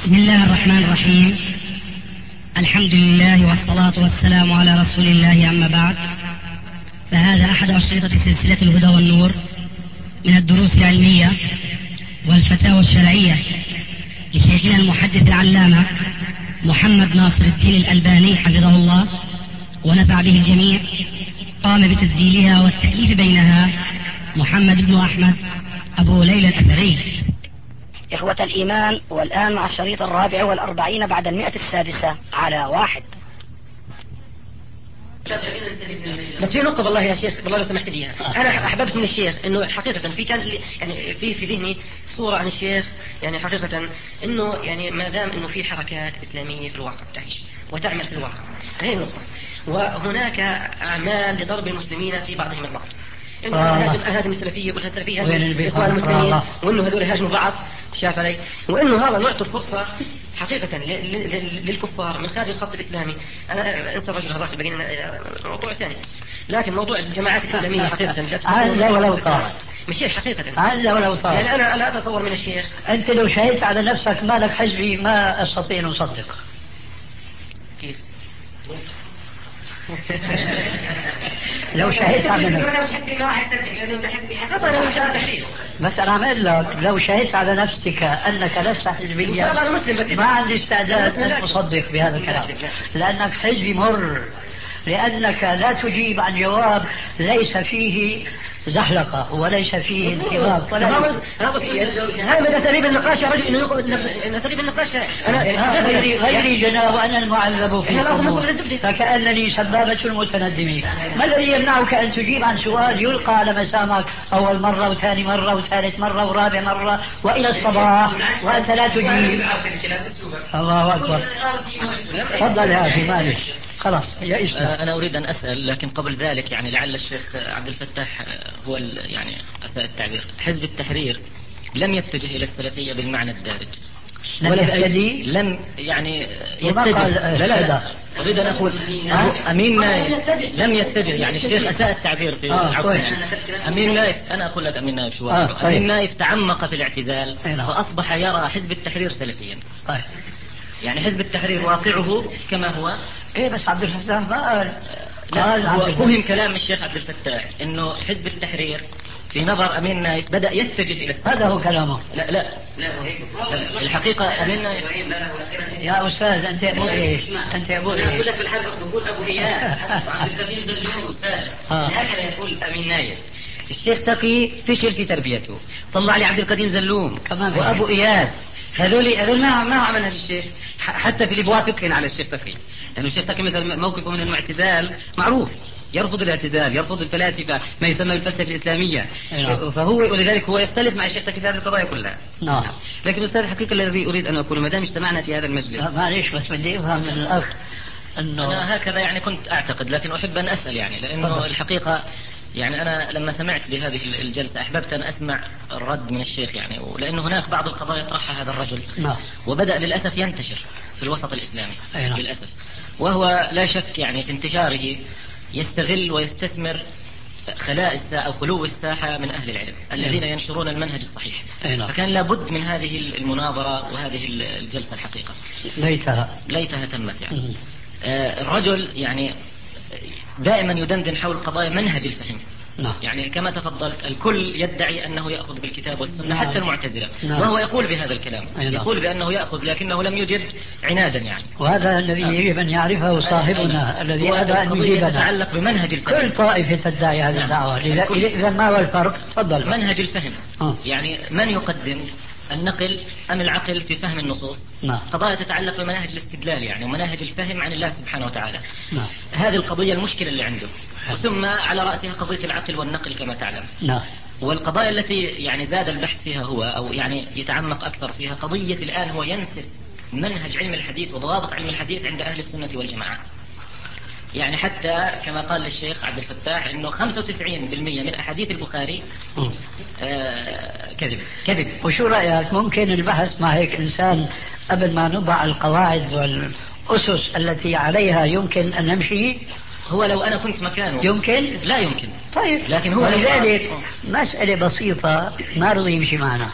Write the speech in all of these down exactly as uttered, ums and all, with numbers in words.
بسم الله الرحمن الرحيم. الحمد لله والصلاة والسلام على رسول الله، أما بعد، فهذا أحد أشرطة سلسلة الهدى والنور من الدروس العلمية والفتاوى الشرعية لشيخنا المحدث العلامة محمد ناصر الدين الألباني حفظه الله ونفع به الجميع. قام بتسجيلها والتأليف بينها محمد بن أحمد أبو ليلى الأثري. إخوة الإيمان، والآن مع الشريط الرابع والأربعين بعد المئة السادسة على واحد. بس في نقطة والله يا شيخ، والله لو سمحت لي، أنا أحببت من الشيخ إنه حقيقة في كان يعني في في ذهني صورة عن الشيخ، يعني حقيقة إنه يعني ما دام إنه في حركات إسلامية في الواقع تعيش وتعمل في الواقع، هي النقطة. وهناك أعمال لضرب المسلمين في بعضهم البعض، إنه هاجم هاجم السلفية والسلفية هاجم الإخوان المسلمين، وإنه هذول هاجموا بعض، شاف علي، وإنه هذا نعطي الفرصة حقيقة للكفار من خارج الخط الإسلامي. أنا أنسى الرجل هذاك اللي بقينا موضوع ثاني، لكن موضوع الجماعات الإسلامية حقيقة هذا ولو صارت مش شيء حقيقة، هذا ولو صارت. يعني أنا لا أتصور من الشيخ. أنت لو شهدت على نفسك مالك حزبي ما أستطيع أن أصدق. كيف؟ لو شهدت على نفسك، بس أنا أعمل لك لو شهدت على نفسك أنك لست حزبيا ما عندي استعداد أن أصدق بهذا الكلام، لأنك حزبي مر، لأنك لا تجيب عن جواب ليس فيه زحلقة وليس فيه انحراف ولا هذا من أساليب النقاش يا رجل، إنه يأخذ من أساليب النقاش. أنا غيري غيري جناب وأنا المعذب في الأمور، فكأنني سبابة المتندمين. ما الذي يمنعك أن تجيب عن سؤال يلقى على مسامك أول مرة وثاني مرة وثالث مرة ورابع مرة وإلى الصباح وأنت لا تجيب؟ الله أكبر. تفضل يا أخي، معلش خلاص يا إسلام. أنا أريد أن أسأل، لكن قبل ذلك يعني لعل الشيخ عبد الفتاح هو يعني أساء التعبير. حزب التحرير لم يتجه إلى السلفية بالمعنى الدارج، ولا يهتدي، لم يعني يتجه. لا لا لا أريد أن أقول أمين نايف لم يتجه، يعني الشيخ أساء التعبير في آه يعني. أمين نايف، أنا أقول لك أمين نايف شو آه طيب. أمين نايف تعمق في الاعتزال فأصبح يرى حزب التحرير سلفيا. طيب. يعني حزب التحرير واقعه كما هو. إيه بس عبد الفتاح ما قال. قال هو فهم كلام الشيخ عبد الفتاح إنه حزب التحرير في نظر أمين نايف بدأ يتجه إلى السلفية. هذا هو كلامه. لا لا لا الحقيقة أمين نايف. يا أستاذ أنت أبو إيش؟ أنت أبو إيش؟ أقول لك بالحرف بقول أبو إياس عبد القديم زلمون أستاذ. هكذا يقول أمين نايف. الشيخ تقي فشل في تربيته، طلع لي عبد القديم زلوم وأبو إياس، هذول هذول ما ما عملها الشيخ. حتى في الابواب فكرين على الشيخ تقي، لانه الشيخ تقي مثل موقفه من المعتزال معروف، يرفض الاعتزال، يرفض الفلاسفه، ما يسمى بالفلسفه الاسلاميه. نعم. فهو ولذلك هو يختلف مع الشيخ تقي في هذه القضايا كلها. نعم. لكن استاذ الحقيقه الذي اريد ان اقوله، ما دام اجتمعنا في هذا المجلس، معليش بس بدي افهم من الاخ انه انا هكذا يعني كنت اعتقد، لكن احب ان اسال يعني، لانه فضل. الحقيقه يعني أنا لما سمعت بهذه الجلسة أحببت أن أسمع الرد من الشيخ، يعني لأنه هناك بعض القضايا طرحها هذا الرجل. نعم. وبدأ للأسف ينتشر في الوسط الإسلامي. نعم. للأسف، وهو لا شك يعني في انتشاره يستغل ويستثمر خلاء الساحة أو خلو الساحة من أهل العلم الذين نعم. ينشرون المنهج الصحيح. نعم. فكان لابد من هذه المناظرة وهذه الجلسة الحقيقة. ليتها ليتها تمت يعني. آه الرجل يعني دائما يدندن حول قضايا منهج الفهم. نعم. يعني كما تفضلت الكل يدعي أنه يأخذ بالكتاب والسنة. نعم. حتى المعتزلة. نعم. وهو يقول بهذا الكلام. نعم. يقول بأنه يأخذ لكنه لم يجد عنادا يعني. وهذا الذي يجب أن يعرفه صاحبنا الذي أبى أن يجيبنا. يتعلق بمنهج الفهم. كل طائفة تدعي هذه الدعوة. إذا ما هو الفرق؟ تفضل. منهج الفهم. آه. يعني من يقدم النقل أم العقل في فهم النصوص؟ نعم. قضايا تتعلق بمنهج الاستدلال يعني ومنهج الفهم عن الله سبحانه وتعالى. نعم. هذه القضية المشكلة اللي عنده. ثم على رأسها قضية العقل والنقل كما تعلم. نعم. والقضايا التي يعني زاد البحث فيها هو أو يعني يتعمق أكثر فيها قضية الآن هو ينسف منهج علم الحديث وضوابط علم الحديث عند أهل السنة والجماعة. يعني حتى كما قال للشيخ عبد الفتاح انه خمسة وتسعين بالمئة من احاديث البخاري آه كذب كذب. وشو رايك ممكن البحث مع هيك انسان قبل ما نضع القواعد والاسس التي عليها يمكن ان نمشي؟ هو لو انا كنت مكانه يمكن؟ لا يمكن. طيب لكن هو ولذلك مسألة بسيطة ما رضي يمشي معنا.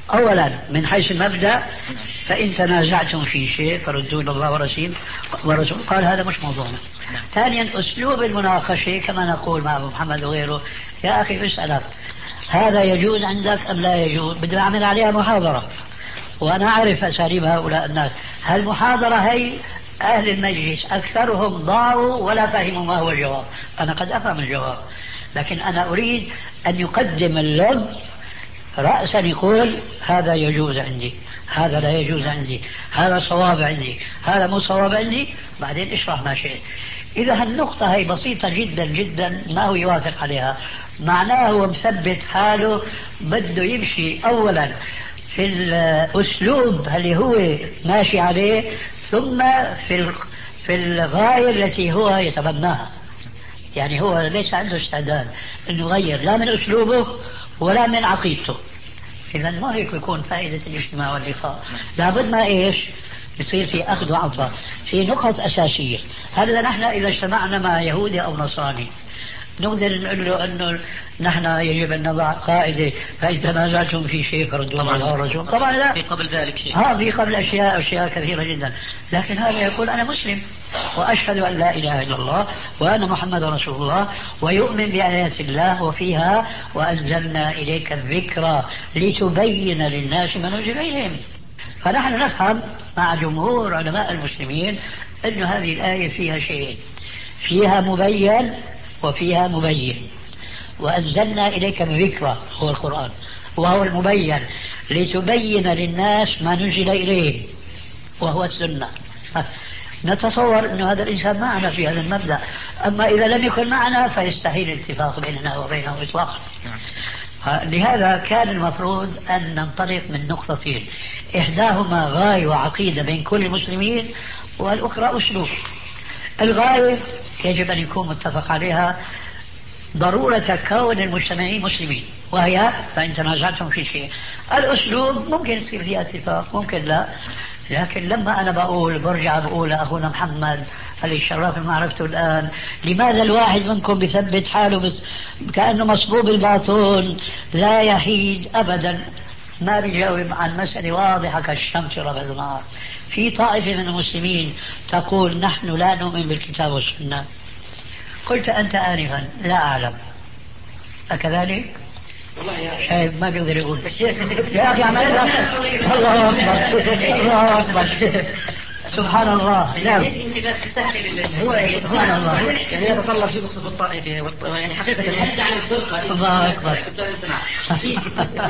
أولا من حيث المبدأ فإن تنازعتم في شيء فردوا إلى الله ورسوله ورسول قال هذا مش موضوعنا. ثانيا أسلوب المناقشة كما نقول مع أبو محمد وغيره، يا أخي بسألك هذا يجوز عندك أم لا يجوز، بدنا نعمل عليها محاضرة وأنا أعرف أساليب هؤلاء الناس. هالمحاضرة هي أهل المجلس أكثرهم ضاعوا ولا فهموا ما هو الجواب. أنا قد أفهم الجواب لكن أنا أريد أن يقدم اللب رأسا يقول هذا يجوز عندي، هذا لا يجوز عندي، هذا صواب عندي، هذا مو صواب عندي، بعدين اشرح ما شئت. إذا هالنقطة هي بسيطة جدا جدا ما هو يوافق عليها، معناه هو مثبت حاله بده يمشي أولا في الأسلوب اللي هو ماشي عليه، ثم في في الغاية التي هو يتبناها. يعني هو ليس عنده استعداد أنه يغير لا من أسلوبه ولا من عقيدته. إذا ما هيك يكون فائدة الاجتماع واللقاء. لابد ما إيش يصير في أخذ وعطاء في نقط أساسية. هلا نحن إذا اجتمعنا مع يهودي أو نصراني نقدر نقول له أنه نحن يجب أن نضع قاعدة فإن تنازعتم في شيء فردوا إلى الله والرسول. طبعا لا، في قبل ذلك شيء، ها في قبل أشياء أشياء كثيرة جدا. لكن هذا يقول أنا مسلم وأشهد أن لا إله إلا الله وأن محمد رسول الله ويؤمن بآيات الله وفيها وأنزلنا إليك الذكر لتبين للناس ما نزل إليهم. فنحن نفهم مع جمهور علماء المسلمين أن هذه الآية فيها شيئين، فيها مبين وفيها مبين. وأنزلنا إليك الذكر هو القرآن وهو المبين لتبين للناس ما نزل إليه وهو السنة. نتصور أن هذا الإنسان معنا في هذا المبدأ، أما إذا لم يكن معنا فيستحيل الاتفاق بيننا وبينه إطلاقا. لهذا كان المفروض أن ننطلق من نقطتين، إحداهما غاية وعقيدة بين كل المسلمين والأخرى أسلوب. الغاية يجب أن يكون متفق عليها ضرورة كون المجتمعين مسلمين، وهي فإن تنازعتم في شيء. الأسلوب ممكن يصير فيها اتفاق ممكن لا، لكن لما أنا بقول برجع بقول أخونا محمد اللي شرف معرفته الآن، لماذا الواحد منكم بثبت حاله بس كأنه مصبوب الباطون لا يحيد أبدا، ما بيجاوب عن مسألة واضحة كالشمس ربع النهار. في طائفة من المسلمين تقول نحن لا نؤمن بالكتاب والسنة. قلت أنت آنفا لا أعلم، أكذلك؟ والله يا شايف ما بيقدر يقول يا أخي عمال الله أكبر الله أكبر سبحان الله. نعم هو سبحان الله يعني يتطلب شيء بخصوص الطائفة يعني حقيقة الله أكبر في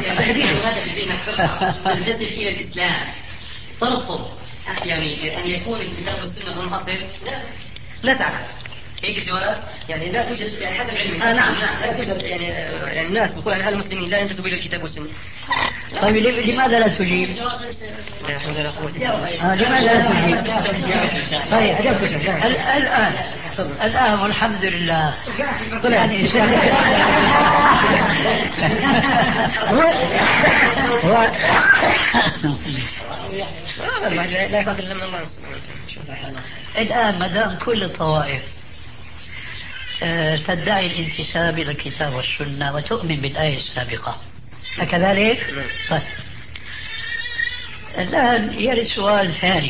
تنتسب إلى الإسلام ترفض يعني أن يكون الكتاب والسنة منحصر؟ لا تعرف هيك الجواب يعني لا توجد يعني حسب علمي. آه نعم نعم لا توجد يعني يعني الناس بيقول عن المسلمين لا ينتسبوا الى الكتاب والسنه. طيب لماذا لا تجيب؟ لا حول ولا قوه. آه لماذا لا تجيب؟ طيب الآن الآن والحمد لله يعني لا يخاف الا من الله. الآن ما دام كل الطوائف تدعي الانتساب إلى الكتاب والسنة وتؤمن بالآية السابقة أكذلك؟ طيب الآن يرد سؤال ثاني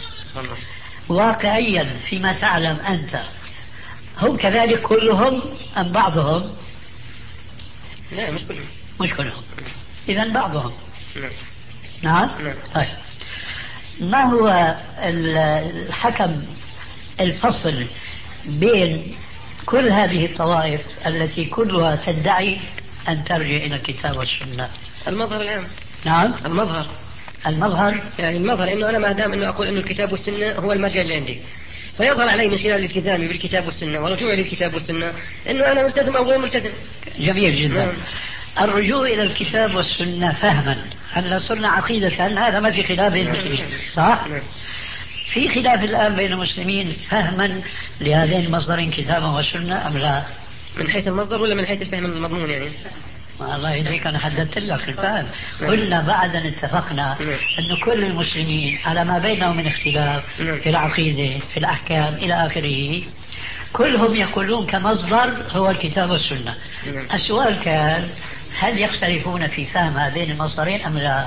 واقعيا فيما تعلم أنت، هم كذلك كلهم أم بعضهم؟ لا مش كلهم. مش كلهم، إذن بعضهم. نعم. نعم؟ نعم. طيب ما هو الحكم الفصل بين كل هذه الطوائف التي كلها تدعي أن ترجع إلى الكتاب والسنة؟ المظهر العام. نعم المظهر المظهر يعني المظهر إنه أنا ما دام إنه أقول إنه الكتاب والسنة هو المرجع اللي عندي، فيظهر علي من خلال التزامي بالكتاب والسنة ورجوعي للكتاب والسنة إنه أنا ملتزم أو غير ملتزم. جميل جدا. نعم. الرجوع إلى الكتاب والسنة فهما هل صرنا عقيدة هذا ما في خلاف بين المسلمين صح؟ نعم. في خلاف الآن بين المسلمين فهما لهذين المصدرين كتابا والسنة أم لا؟ من حيث المصدر ولا من حيث الفهم المضمون يعني؟ الله يدريك أنا حددت لك الفهم. قلنا بعد أن اتفقنا أن كل المسلمين على ما بينهم من اختلاف في العقيدة في الأحكام إلى آخره كلهم يقولون كمصدر هو الكتاب والسنة. السؤال كان هل يختلفون في فهم هذين المصدرين أم لا؟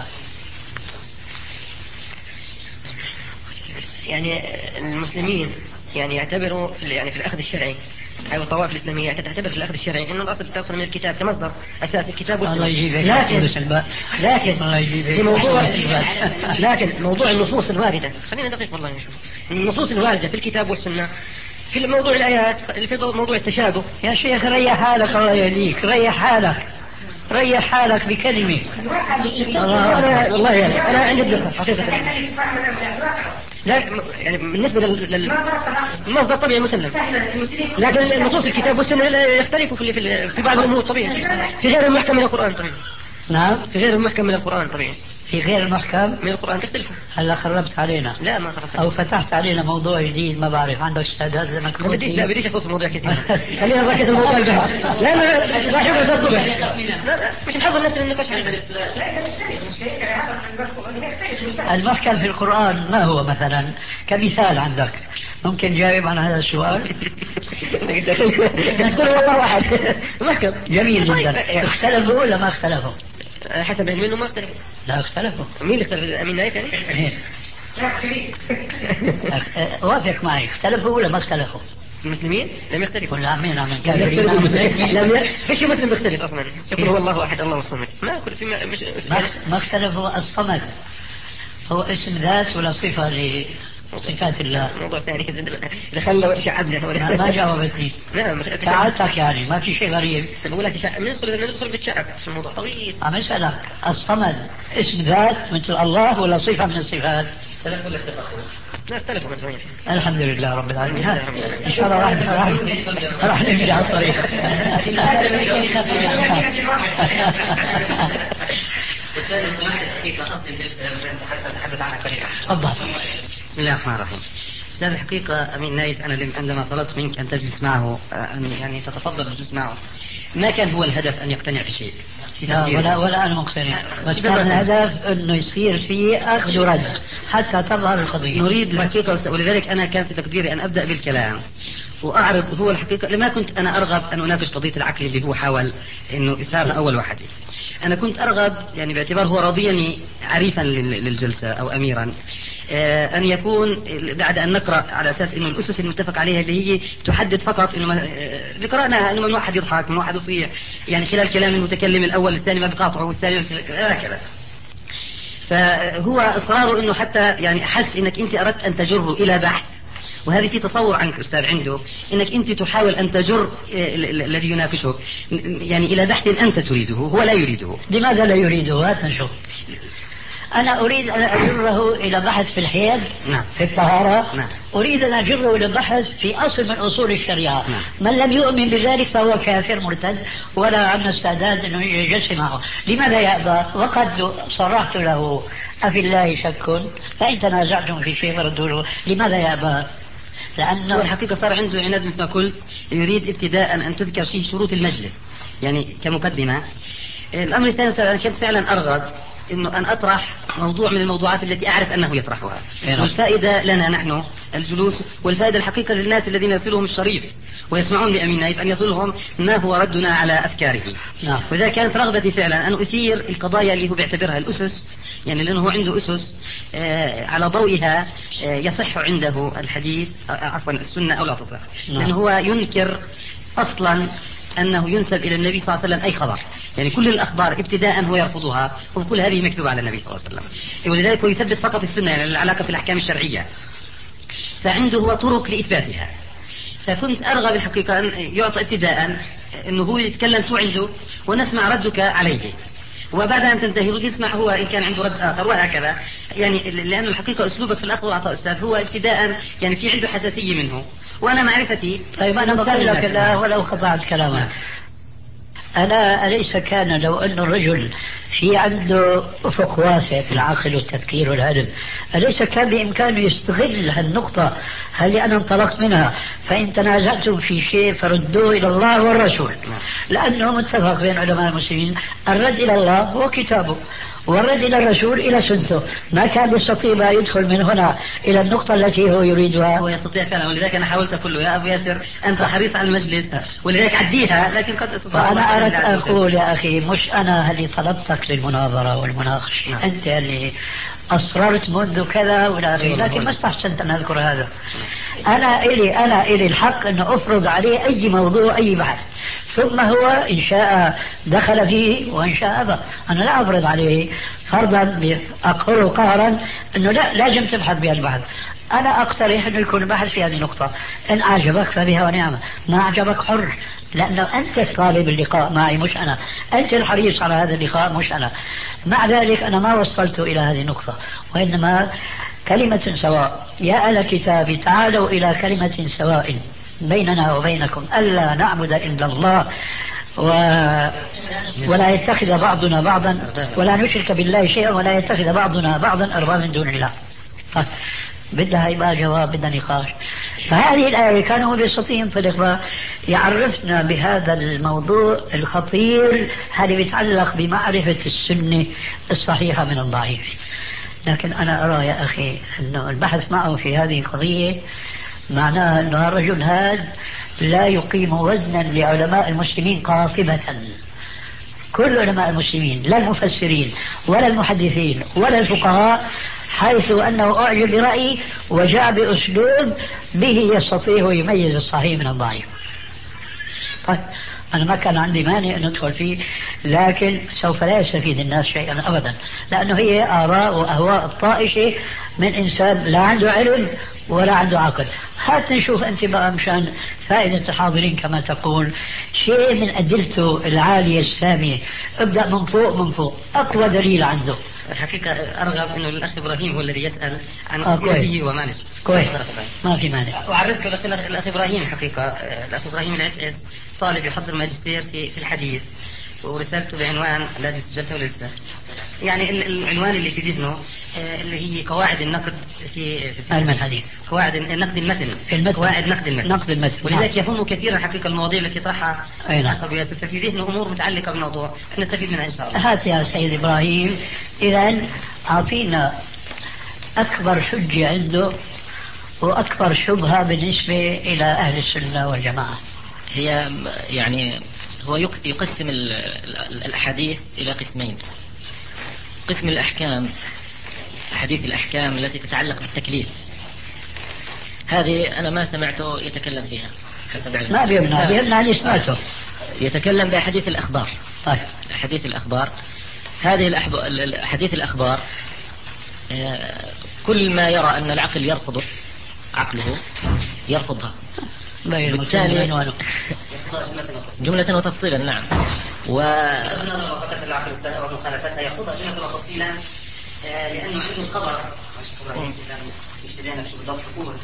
يعني المسلمين يعني يعتبروا في يعني في الأخذ الشرعي أو الطوائف الإسلامية تعتبر في الأخذ الشرعي إنه الأصل تأخذ من الكتاب كمصدر أساس الكتاب والسنة. لكن لكن في موضوع لكن موضوع النصوص الواردة، خلينا دقيق والله نشوف النصوص الواردة في الكتاب والسنة في موضوع الآيات، في موضوع التشابه. يا شيخ ريح حالك الله يهديك، ريح حالك ريح حالك بكلمة. والله والله يعني أنا عندي الدقة حقيقة. لا يعني بالنسبة للمصدر طبيعي مسلم، لكن النصوص الكتاب والسنة يختلفوا في في, في بعض الأمور طبيعي، في غير المحكم من القرآن طبيعي. نعم في غير المحكم من القرآن طبيعي. في غير المحكم من القرآن تختلفوا. هلا خربت علينا. لا ما خربت. أو فتحت علينا موضوع جديد ما بعرف عندك استعداد لما ما بديش لا بديش أخوض في موضوع كثير. خلينا نركز في موضوع البحر. لا ما لا شغل في الصبح. لا مش محضر نفسي للنقاش. المحكم في القرآن ما هو مثلا كمثال عندك ممكن جاوب عن هذا السؤال؟ قل والله واحد. محكم جميل جدا. اختلفوا ولا ما اختلفوا؟ حسب علمي انه ما اختلفوا. لا اختلفوا. مين اللي اختلف؟ امين نايف يعني؟ وافق معي، اختلفوا ولا ما اختلفوا؟ المسلمين لم يختلفوا. لا مين عمين لم فيش مسلم بيختلف اصلا، يقول هو الله واحد الله الصمد. ما كل في ما مش ما اختلفوا. الصمد هو اسم ذات ولا صفة لصفات الله؟ موضوع ثاني دخلنا شعبنا. ما جاوبتني. نعم ساعدتك يعني ما في شيء غريب. بقول لك تشعب ندخل ندخل بالشعب في الموضوع طويل. عم اسألك الصمد اسم ذات مثل الله ولا صفة من الصفات؟ لا اختلفوا من زمان. الحمد لله رب العالمين. ان شاء الله راح راح راح نمشي على الطريق. أستاذ سماحة الحقيقة أصل الجلسة نتحدث عنها قليلا. تفضل. بسم الله الرحمن الرحيم. أستاذ الحقيقة أمين نايف أنا عندما طلبت منك أن تجلس معه أن يعني تتفضل بالجلوس معه ما كان هو الهدف أن يقتنع بشيء. لا ولا ولا أنا مقتنع، بس كان الهدف أنه يصير فيه أخذ ورد حتى تظهر القضية. نريد الحقيقة ولذلك أنا كان في تقديري أن أبدأ بالكلام وأعرض هو الحقيقة لما كنت أنا أرغب أن أناقش قضية العقل اللي هو حاول أنه إثارها أول واحد. أنا كنت أرغب يعني باعتبار هو راضيني عريفا للجلسة أو أميرا أن يكون بعد أن نقرأ على أساس أنه الأسس المتفق عليها اللي هي تحدد فقط أنه اللي قرأناها أنه من واحد يضحك من واحد يصيح يعني خلال كلام المتكلم الأول الثاني ما بقاطعه والثاني هكذا. فهو إصراره أنه حتى يعني أحس أنك أنت أردت أن تجره إلى بحث، وهذه في تصور عنك أستاذ عنده أنك أنت تحاول أن تجر الذي يناقشك يعني إلى بحث أنت تريده هو لا يريده. لماذا لا يريده؟ هات نشوف. أنا أريد أن أجره إلى بحث في الحيض. نعم. في الطهارة. نعم. أريد أن أجره إلى بحث في أصل من أصول الشريعة. نعم. من لم يؤمن بذلك فهو كافر مرتد ولا عندنا استعداد أنه يجلس معه. لماذا يأبى؟ وقد صرحت له أفي الله شك فإن تنازعتم في شيء فردوا له. لماذا يأبى؟ لأنه الحقيقة صار عنده عناد مثل ما قلت يريد ابتداء أن تذكر شيء شروط المجلس يعني كمقدمة. الأمر الثاني أنا كنت فعلا أرغب إنه أن أطرح موضوع من الموضوعات التي أعرف أنه يطرحها والفائدة لنا نحن الجلوس والفائدة الحقيقة للناس الذين يصلهم الشريط ويسمعون لأمين نايف أن يصلهم ما هو ردنا على أفكاره. نعم. وإذا كانت رغبتي فعلا أن أثير القضايا اللي هو بيعتبرها الأسس يعني لأنه هو عنده أسس آه على ضوئها آه يصح عنده الحديث آه عفوا السنة أو لا تصح. نعم. لأنه هو ينكر أصلا أنه ينسب إلى النبي صلى الله عليه وسلم أي خبر يعني كل الأخبار ابتداء هو يرفضها وكل هذه مكتوبة على النبي صلى الله عليه وسلم ولذلك هو يثبت فقط السنة يعني العلاقة في الأحكام الشرعية فعنده هو طرق لإثباتها. فكنت أرغب الحقيقة أن يعطى ابتداء أنه هو يتكلم شو عنده ونسمع ردك عليه وبعد أن تنتهي رد يسمع هو إن كان عنده رد آخر وهكذا يعني لأن الحقيقة أسلوبك في الأخذ والعطاء أستاذ هو ابتداء يعني في عنده حساسية منه وأنا معرفتي. طيب أنا أقول لك لا ولو قطعت كلامك. أنا أليس كان لو أن الرجل في عنده أفق واسع في العقل والتفكير والعلم أليس كان بإمكانه يستغل هالنقطة اللي أنا انطلقت منها فإن تنازعتم في شيء فردوه إلى الله والرسول لأنه متفق بين علماء المسلمين الرد إلى الله هو كتابه والرد إلى الرسول إلى سنته. ما كان يستطيع يدخل من هنا إلى النقطة التي هو يريدها. هو يستطيع فعلا ولذلك أنا حاولت أقول له يا أبو ياسر أنت حريص على المجلس ولذلك عديها لكن قد أصبح أنا أردت أقول يا أخي مش أنا اللي طلبتك للمناظرة والمناقشة، نعم. أنت اللي أصررت منذ كذا ولا أخي، لكن ما استحسنت أن أذكر هذا. أنا إلي أنا إلي الحق أن أفرض عليه أي موضوع أي بحث، ثم هو إن شاء دخل فيه وإن شاء أبى. أنا لا أفرض عليه فرضا أقهره قهرا أنه لا لازم تبحث بهذا البحث. أنا أقترح أنه يكون البحث في هذه النقطة، إن أعجبك فبها ونعمة، ما أعجبك حر، لأنه أنت طالب اللقاء معي مش أنا، أنت الحريص على هذا اللقاء مش أنا. مع ذلك أنا ما وصلت إلى هذه النقطة، وإنما كلمة سواء. يا أهل الكتاب تعالوا إلى كلمة سواء بيننا وبينكم ألا نعبد إلا الله و... ولا يتخذ بعضنا بعضا ولا نشرك بالله شيئا ولا يتخذ بعضنا بعضا أربابا من دون الله. بدها يبقى جواب، بدها نقاش. فهذه الآية كان هو بيستطيع ينطلق يعرفنا بهذا الموضوع الخطير هذا بيتعلق بمعرفة السنة الصحيحة من الضعيف. لكن أنا أرى يا أخي أنه البحث معه في هذه القضية معناه أنه الرجل هذا لا يقيم وزنا لعلماء المسلمين قاطبة. كل علماء المسلمين لا المفسرين ولا المحدثين ولا الفقهاء، حيث أنه أعجب برأيه وجاء بأسلوب به يستطيع يميز الصحيح من الضعيف. طيب أنا ما كان عندي مانع أن أدخل فيه، لكن سوف لا يستفيد الناس شيئا أبدا، لأنه هي آراء وأهواء الطائشة من إنسان لا عنده علم ولا عنده عقل. حتى نشوف أنت بقى مشان فائدة الحاضرين كما تقول شيء من أدلته العالية السامية. ابدأ من فوق من فوق، أقوى دليل عنده. الحقيقة أرغب أنه الأخ إبراهيم هو الذي يسأل عن سيرته ومعلش. كويس، ما في مانع. أعرفك بس الأخ إبراهيم حقيقة الأخ إبراهيم العسعس طالب يحضر ماجستير في في الحديث، ورسالته بعنوان الذي سجلته لسه، يعني العنوان اللي في ذهنه اللي هي قواعد النقد في في علم الحديث، قواعد النقد المتن، المتن. قواعد نقد المتن نقد المتن. ولذلك يهم كثيرا حقيقة المواضيع التي طرحها الأخ أبو ياسر، ففي ذهنه أمور متعلقة بالموضوع نستفيد منها إن شاء الله. هات يا سيد إبراهيم، إذا أعطينا أكبر حجة عنده وأكبر شبهة بالنسبة إلى أهل السنة والجماعة. هي يعني هو يقسم الأحاديث إلى قسمين. قسم الأحكام، حديث الأحكام التي تتعلق بالتكليف، هذه أنا ما سمعته يتكلم فيها حسب علمي. ما بيمنع بيمنع اللي سمعته. يتكلم بأحاديث الأخبار. طيب. أحاديث الأخبار، هذه الأحاديث الأخبار كل ما يرى أن العقل يرفضه عقله يرفضها. بالتالي جملة وتفصيلا. نعم. و فقط العقل ومخالفتها يرفضها جملة وتفصيلا، لأنه عنده الخبر مش لدينا شو بالضبط يقول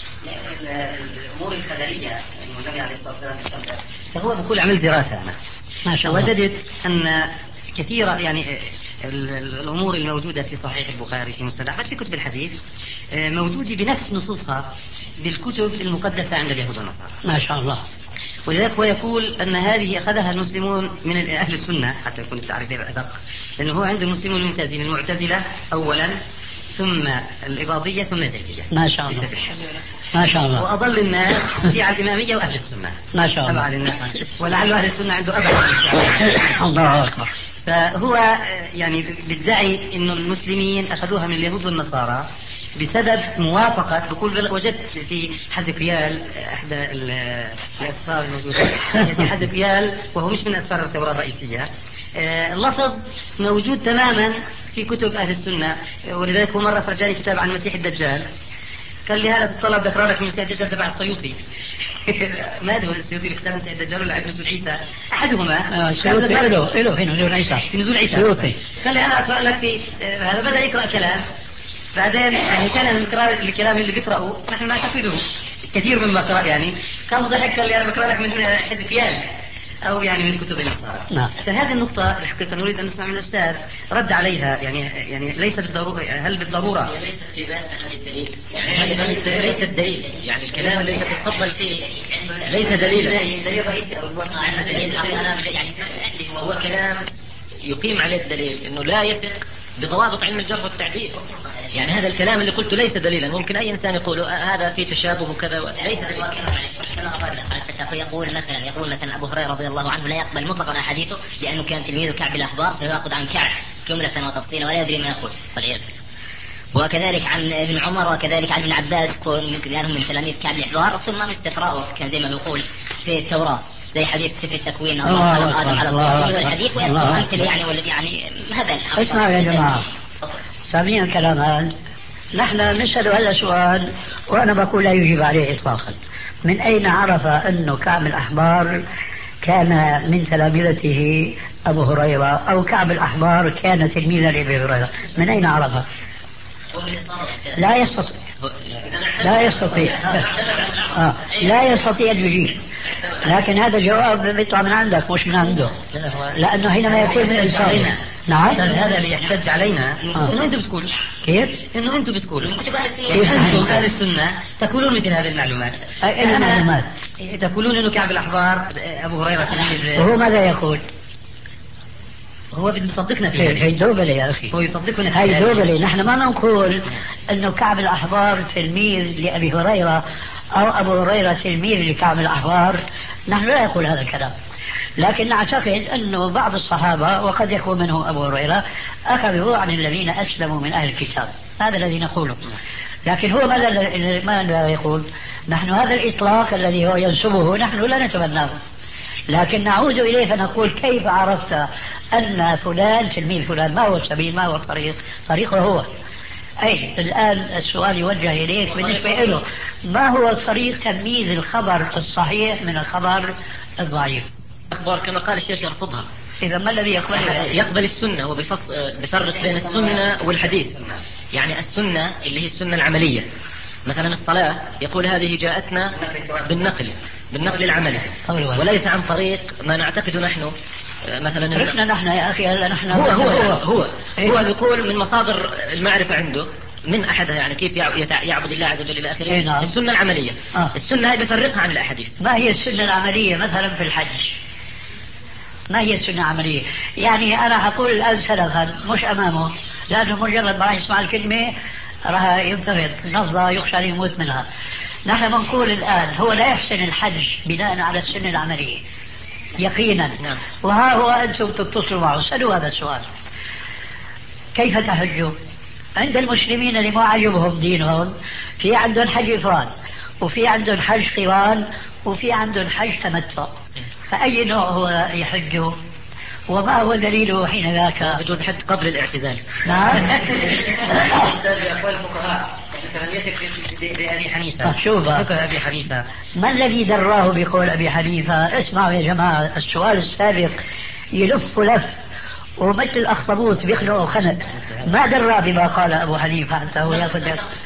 الأمور الخبرية النبي عليه الصلاة والسلام فهو بقول عمل دراسة أنا ما شاء الله، وجدت أن كثيرة يعني الأمور الموجودة في صحيح البخاري في مستدعى في كتب الحديث موجودة بنفس نصوصها بالكتب المقدسة عند اليهود والنصارى. ما شاء الله. ولذلك هو يقول أن هذه أخذها المسلمون من أهل السنة حتى يكون التعريف الأدق، لأنه هو عند المسلمون الممتازين المعتزلة أولا، ثم الإباضية، ثم الزيدية. ما شاء الله. ما شاء الله. وأضل الناس الشيعة الإمامية وأهل السنة. ما شاء الله. أبعد الناس، ولعل أهل السنة عنده أبعد. الله أكبر. فهو يعني بيدعي إنه المسلمين أخذوها من اليهود والنصارى بسبب موافقة، بقول وجدت في حزقيال أحد الأسفار الموجودة في حزقيال وهو مش من أسفار التوراة الرئيسية، اللفظ موجود تماما في كتب أهل السنة. ولذلك هو مرة فرجاني كتاب عن مسيح الدجال، قال لي هذا الطلب ذكر لك من مسيح الدجال تبع السيوطي. ما ادري السيوطي اللي كتاب مسيح الدجال ولا عند نزول عيسى احدهما. السيوطي له له في نزول عيسى. في نزول عيسى السيوطي. قال لي انا اقرا لك في هذا، بدا يقرا كلام، بعدين يعني كان القراءة الكلام اللي بيقرأه نحن نعتقده كثير مما قرأ، يعني كان ضحك قال لي انا بقرأ لك من حزقيال أو يعني من كتب النصارى. نعم. فهذه النقطة الحقيقة نريد أن نسمع من الأستاذ رد عليها، يعني يعني ليس بالضرورة، هل بالضرورة ليست في باب أحد الدليل، يعني ليس الدليل، يعني الكلام الذي تتفضل فيه ليس دليلا. دليل رئيسي أو دليل أنا يعني هو كلام يقيم عليه الدليل إنه لا يثق بضوابط علم الجرح والتعديل. يعني هذا الكلام اللي قلته ليس دليلا، ممكن أي إنسان يقول هذا في تشابه وكذا، ليس دليلا. كما قال الفتى يقول مثلا يقول مثلا أبو هريرة رضي الله عنه لا يقبل مطلقا أحاديثه لأنه كان تلميذ كعب الأحبار فيأخذ عن كعب جملة وتفصيلا ولا يدري ما يقول والعياذ. وكذلك عن ابن عمر وكذلك عن ابن عباس يمكن لأنهم من تلاميذ كعب الأحبار، ثم استقراءه كان زي ما نقول في التوراة زي حديث سفر التكوين الله خلق آدم على صورته الحديث ويذكر أمثلة يعني والذي يعني هذا. اسمعوا يا جماعة، سامعين كلام هذا؟ نحن نسأل هذا السؤال وأنا بقول لا يجيب عليه إطلاقا. من أين عرف أنه كعب الأحبار كان من تلامذته أبو هريرة أو كعب الأحبار كان تلميذا لأبي هريرة؟ من أين عرفه؟ لا يستطيع لا يستطيع آه. لا يستطيع أن يجيب، لكن هذا جواب بيطلع من عندك مش من عنده، لأنه حينما يكون من الإنسان. نعم هذا اللي يحتج علينا آه. إنه أنتم بتقولوا كيف؟ إنه أنتم بتقولوا كيف أنتم أهل السنة تقولون مثل هذه المعلومات. أي المعلومات؟ تقولون إنه كعب الأحبار أبو هريرة تلميذ. وهو ماذا يقول؟ هو بده يصدقنا في هي دوبلة يا أخي، هو يصدقنا. هي دوبلة. نحن ما نقول أنه كعب الأحبار تلميذ لأبي هريرة أو أبو هريرة تلميذ لكعب الأحبار، نحن لا نقول هذا الكلام، لكن نعتقد أنه بعض الصحابة وقد يكون منهم أبو هريرة أخذوا عن الذين أسلموا من أهل الكتاب، هذا الذي نقوله. لكن هو ماذا ماذا يقول؟ نحن هذا الإطلاق الذي هو ينسبه نحن لا نتبناه، لكن نعود إليه فنقول كيف عرفت أن فلان تلميذ فلان؟ ما هو السبيل؟ ما هو الطريق؟ طريقه هو. أي الآن السؤال يوجه إليك بالنسبة له، ما هو طريق تمييز الخبر الصحيح من الخبر الضعيف؟ أخبار كما قال الشيخ يرفضها. إذا ما الذي يقبل؟ يقبل السنة وبيفرق بين السنة والحديث. يعني السنة اللي هي السنة العملية، مثلا الصلاة يقول هذه جاءتنا بالنقل بالنقل العملي وليس عن طريق ما نعتقد نحن مثلا. تركنا نحن يا أخي هلا نحن هو هو هو هو, هو بيقول من مصادر المعرفة عنده من أحدها يعني كيف يعبد الله عز وجل إلى آخره. إيه نعم. السنة العملية آه. السنة هي بيفرقها عن الأحاديث. ما هي السنة العملية مثلا في الحج؟ ما هي السنة العملية؟ يعني أنا أقول الآن سلفا مش أمامه، لأنه مجرد ما يسمع الكلمة راح ينتفض نفضة يخشى أن يموت منها. نحن بنقول الآن هو لا يحسن الحج بناء على السنة العملية يقينا. نعم. وها هو أنتم تتصلوا معه سألوا هذا السؤال، كيف تحجوا؟ عند المسلمين اللي ما عجبهم دينهم في عندهم حج إفراد وفي عندهم حج قران وفي عندهم حج تمتع، فأي نوع هو يحجه؟ وما هو دليله حين ذاك؟ بجوز حج قبل الاعتزال. نعم. بأقوال الفقهاء بأبي حنيفة. شوف أبي حنيفة ما الذي دراه بقول أبي حنيفة؟ اسمعوا يا جماعة، السؤال السابق يلف لف ومثل الأخطبوط بيخلقوا خنق، ما درى بما قال أبو حنيفة حتى هو يأخذ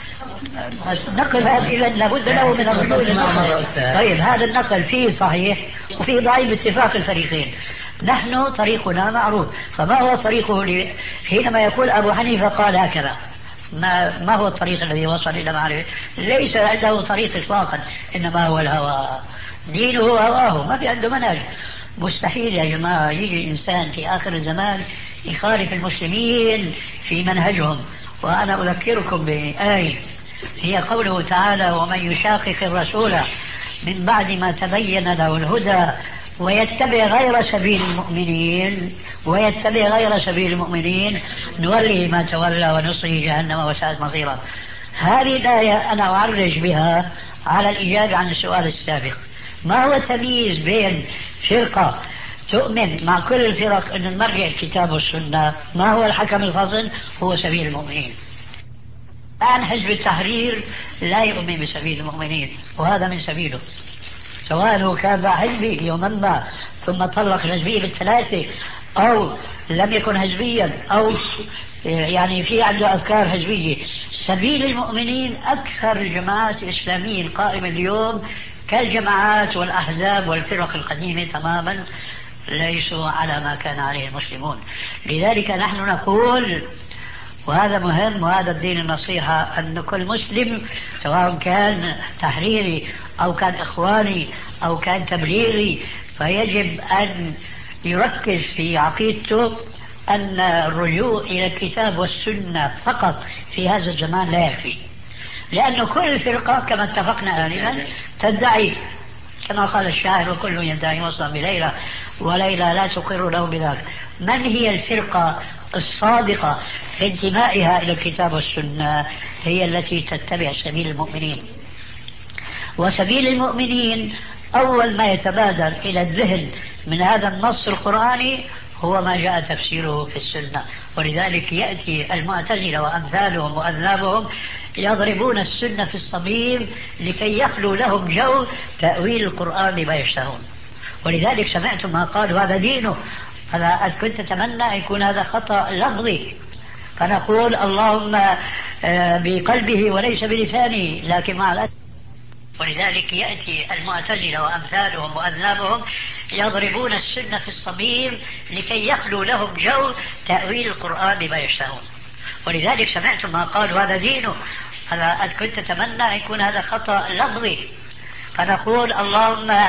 نقل هذا إذا لابد له من الرجوع للنقل. طيب هذا النقل فيه صحيح وفيه ضعيف باتفاق الفريقين. نحن طريقنا معروف، فما هو طريقه حينما يقول أبو حنيفة قال هكذا؟ ما, ما هو الطريق الذي وصل إلى معرفة؟ ليس عنده طريق إطلاقا، إنما هو الهوى، دينه هواه، ما في عنده منهج. مستحيل يا جماعة يجي إنسان في آخر الزمان يخالف المسلمين في منهجهم. وأنا أذكركم بآية هي قوله تعالى: ومن يشاقق الرسول من بعد ما تبين له الهدى ويتبع غير سبيل المؤمنين ويتبع غير سبيل المؤمنين نوله ما تولى ونصره جهنم وساءت مصيرا. هذه الآية أنا أعرج بها على الإجابة عن السؤال السابق. ما هو التمييز بين فرقة تؤمن مع كل الفرق أن المرجع الكتاب والسنة، ما هو الحكم الفاصل؟ هو سبيل المؤمنين. الآن حزب التحرير لا يؤمن بسبيل المؤمنين وهذا من سبيله، سواء هو كان حزبي يوما ما ثم طلق الحزبية بالثلاثة أو لم يكن حزبيا أو يعني في عنده أفكار حزبية. سبيل المؤمنين أكثر الجماعات الإسلامية القائمة اليوم كالجماعات والأحزاب والفرق القديمة تماما ليسوا على ما كان عليه المسلمون. لذلك نحن نقول، وهذا مهم وهذا الدين النصيحة، أن كل مسلم سواء كان تحريري أو كان إخواني أو كان تبليغي فيجب أن يركز في عقيدته أن الرجوع إلى الكتاب والسنة فقط في هذا الزمان لا يكفي، لأن كل فرقة كما اتفقنا آنفا تدعي كما قال الشاعر: وكل يدعي وصلا بليلى وليلى لا تقر له بذاك. من هي الفرقة الصادقة في انتمائها إلى الكتاب والسنة؟ هي التي تتبع سبيل المؤمنين. وسبيل المؤمنين أول ما يتبادر إلى الذهن من هذا النص القرآني هو ما جاء تفسيره في السنة. ولذلك يأتي المعتزلة وأمثالهم وأذنابهم يضربون السنة في الصميم لكي يخلو لهم جو تأويل القرآن لما يشتهون. ولذلك سمعتم ما قالوا هذا دينه. أنا كنت أتمنى يكون هذا خطأ لفظي، فنقول اللهم بقلبه وليس بلسانه، لكن مع الأسف. ولذلك يأتي المعتزلة وأمثالهم وأذنابهم يضربون السنة في الصميم لكي يخلو لهم جو تأويل القرآن لما يشتهون. ولذلك سمعتم ما قالوا هذا دينه. أنا كنت أتمنى يكون هذا خطأ لفظي، فنقول اللهم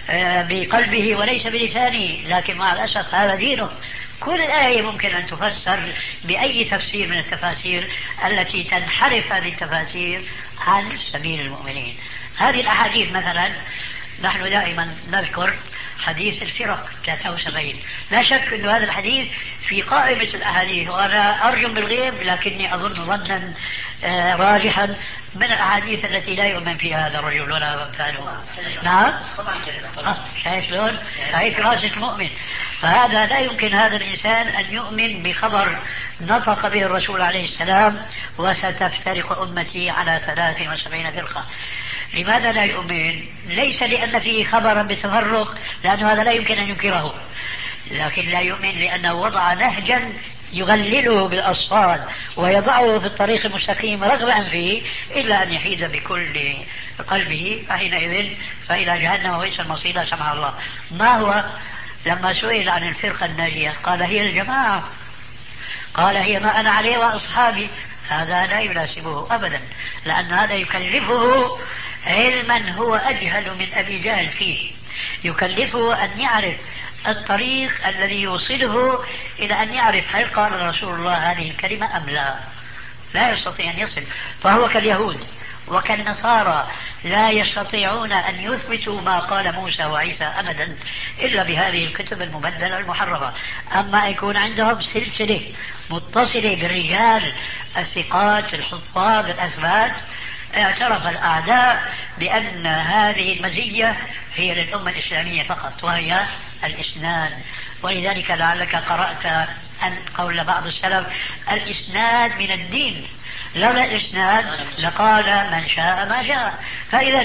بقلبه وليس بلسانه، لكن مع الأسف هذا دينه. كل آية ممكن أن تفسر بأي تفسير من التفاسير التي تنحرف هذه التفاسير عن سبيل المؤمنين. هذه الأحاديث مثلا نحن دائما نذكر حديث الفرق ثلاثة وسبعين، لا شك أن هذا الحديث في قائمة الأحاديث، وأنا أرجم بالغيب لكني أظن ظنا راجحا من الأحاديث التي لا يؤمن فيها هذا الرجل ولا أمثاله. نعم طبعا. شايف شلون؟ هيك راسة مؤمن. فهذا لا يمكن هذا الإنسان أن يؤمن بخبر نطق به الرسول عليه السلام: وستفترق أمتي على ثلاث وسبعين فرقة. لماذا لا يؤمن؟ ليس لأن فيه خبرا بتفرق، لأنه هذا لا يمكن أن ينكره، لكن لا يؤمن لأنه وضع نهجا يغلله بالأصفاد ويضعه في الطريق المستقيم رغبا فيه، إلا أن يحيد بكل قلبه، فحينئذ فإلى جهنم وبئس المصير لا سمح الله. ما هو لما سئل عن الفرقة الناجية قال: هي الجماعة، قال: هي ما أنا عليه وأصحابي. هذا لا يناسبه أبدا، لأن هذا يكلفه علما هو أجهل من أبي جهل فيه، يكلفه أن يعرف الطريق الذي يوصله إلى أن يعرف هل قال رسول الله هذه الكلمة أم لا. لا يستطيع أن يصل، فهو كاليهود وكالنصارى لا يستطيعون أن يثبتوا ما قال موسى وعيسى أبدا إلا بهذه الكتب المبدلة المحرفة. أما يكون عندهم سلسلة متصلة بالرجال الثقات الحفاظ الأثبات، اعترف الأعداء بأن هذه المزية هي للأمة الإسلامية فقط، وهي الإسناد. ولذلك لعلك قرأت أن قول بعض السلف: الإسناد من الدين، لولا الإسناد لقال من شاء ما شاء. فإذا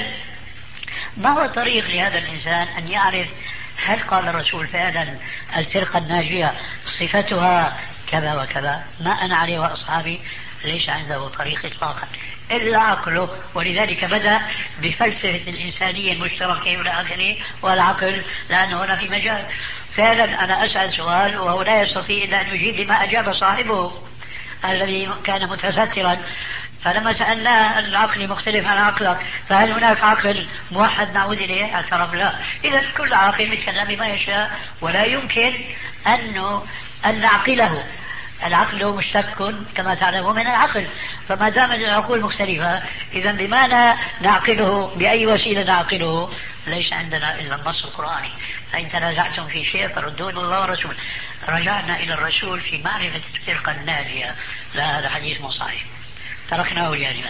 ما هو طريق لهذا الإنسان أن يعرف هل قال الرسول فعلا الفرقة الناجية صفتها كذا وكذا؟ ما أنا عليه وأصحابي ليس عنده طريق إطلاقا إلا عقله. ولذلك بدأ بفلسفة الإنسانية المشتركة إلى آخره والعقل، لأن هنا في مجال. فعلا أنا أسأل سؤال وهو لا يستطيع إلا أن يجيب لما أجاب صاحبه الذي كان متسترا، فلما سألناه العقل مختلف عن عقلك، فهل هناك عقل موحد نعود إليه؟ اعترف لا. إذا كل عاقل يتكلم بما يشاء، ولا يمكن أنه أن نعقله. العقل مشتق كما تعلمون من العقل، فما دام العقول مختلفة إذا بما نعقله، بأي وسيلة نعقله؟ ليس عندنا إلا النص القرآني. فإن تنازعتم في شيء فردوه إلى الله ورسوله. رجعنا إلى الرسول في معرفة الفرقة الناجية، لا هذا حديث مو صحيح، تركناه جانبا.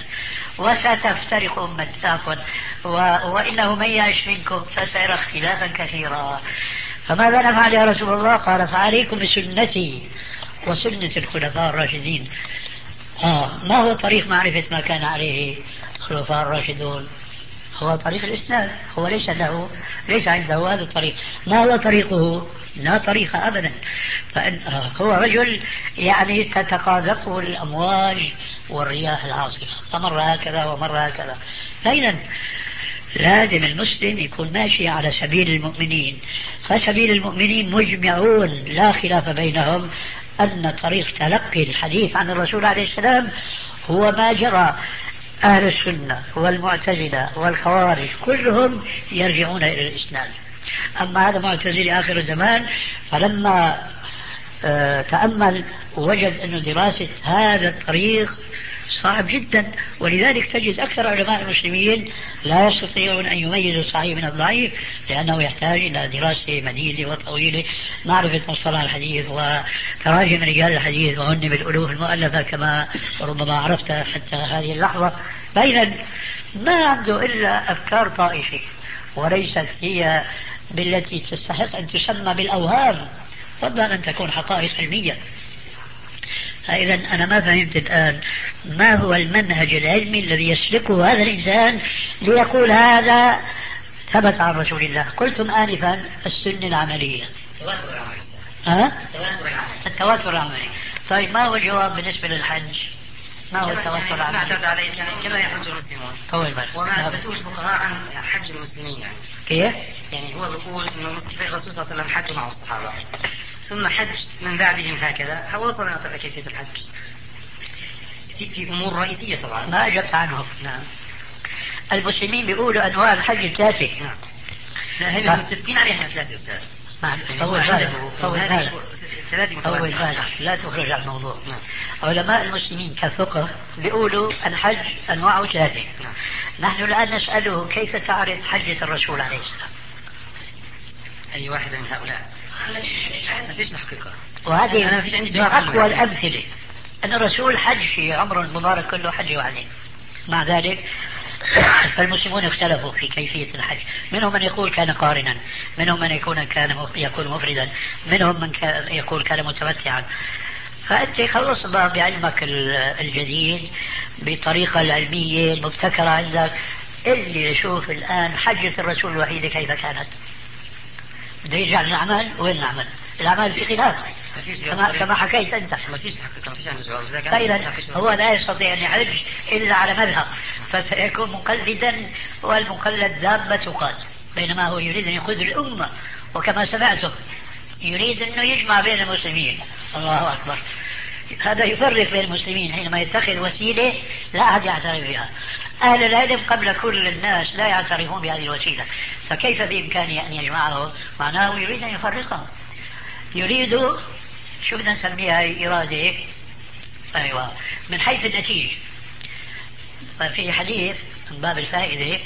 وستفترق أمة عفوا وإنه من يعش منكم فسيرى اختلافا كثيرا. فماذا نفعل يا رسول الله؟ قال: فعليكم بسنتي وسنة الخلفاء الراشدين. آه ما هو طريق معرفة ما كان عليه الخلفاء الراشدون؟ هو طريق الإسناد. هو ليس له ليس عنده هذا الطريق. ما هو طريقه؟ لا طريق أبدا. فإن آه هو رجل يعني تتقاذفه الأمواج والرياح العاصفة، فمر هكذا ومر هكذا. فإذا لازم المسلم يكون ماشي على سبيل المؤمنين. فسبيل المؤمنين مجمعون لا خلاف بينهم أن طريق تلقي الحديث عن الرسول عليه السلام هو ما جرى. أهل السنة والمعتزلة والخوارج كلهم يرجعون إلى الإسناد. أما هذا معتزلي آخر الزمان فلما تأمل ووجد أن دراسة هذا الطريق صعب جدا، ولذلك تجد أكثر علماء المسلمين لا يستطيعون أن يميزوا الصحيح من الضعيف، لأنه يحتاج إلى دراسة مديدة وطويلة، معرفة مصطلح الحديث وتراجم رجال الحديث وهن بالألوف المؤلفة كما ربما عرفت حتى هذه اللحظة. بينا ما عنده إلا أفكار طائفة وليست هي بالتي تستحق أن تسمى بالأوهام، فضلا أن تكون حقائق علمية. إذا أنا ما فهمت الآن ما هو المنهج العلمي الذي يسلكه هذا الإنسان ليقول هذا ثبت عن رسول الله. قلتم آنفا السنة العملية، التواتر العملي. ها؟ التواتر العملي. التواتر العملي. طيب ما هو الجواب بالنسبة للحج؟ ما هو التواتر العملي؟ ما اعتمد عليه يعني كما يحج المسلمون. طول بالك. وما أثبتوه الفقهاء عن حج المسلمين يعني. كيف؟ يعني هو بيقول إنه الرسول صلى الله عليه وسلم حج مع الصحابة، ثم حج من بعدهم هكذا، وصلنا إلى كيفية الحج في, في أمور رئيسية طبعا. ما أجبت عنه. نعم. المسلمين بيقولوا أنواع الحج ثلاثة. نعم. لا هم متفقين عليها ثلاثة أستاذ. نعم. طول بالك. طول بالك. طول بالك. لا تخرج عن الموضوع. نعم. علماء المسلمين كفقه بيقولوا الحج أنواعه ثلاثة. نعم. نحن الآن نسأله كيف تعرف حجة الرسول عليه السلام؟ أي واحد من هؤلاء؟ ما فيش الحقيقة. وهذه أنا ما فيش عندي جواب أقوى الأمثلة أن الرسول حج في عمره المبارك كله حج وعليه. مع ذلك فالمسلمون اختلفوا في كيفية الحج، منهم من يقول كان قارنا، منهم من يكون كان يكون مفردا، منهم من يقول كان متمتعا. فأنت خلص بعلمك الجديد بالطريقة العلمية المبتكرة عندك اللي يشوف الآن حجة الرسول الوحيدة كيف كانت. بده يرجع للأعمال، وين الأعمال؟ الأعمال في خلاف كما, كما حكيت أنت. ما فيش حقيقة، ما فيش عنده جواب. طيب هو لا يستطيع أن يحج إلا على مذهب، فسيكون مقلدا، والمقلد دابة تقاد، بينما هو يريد أن يقود الأمة، وكما سمعتم يريد أنه يجمع بين المسلمين. الله أكبر. هذا يفرق بين المسلمين حينما يتخذ وسيلة لا أحد يعترف بها. أهل العلم قبل كل الناس لا يعترفون بهذه الوسيلة، فكيف بإمكانه أن يجمعه؟ معناه يريد أن يفرقهم، يريد شو بدنا نسميها إرادة. أيوة. من حيث النتيجة في حديث من باب الفائدة: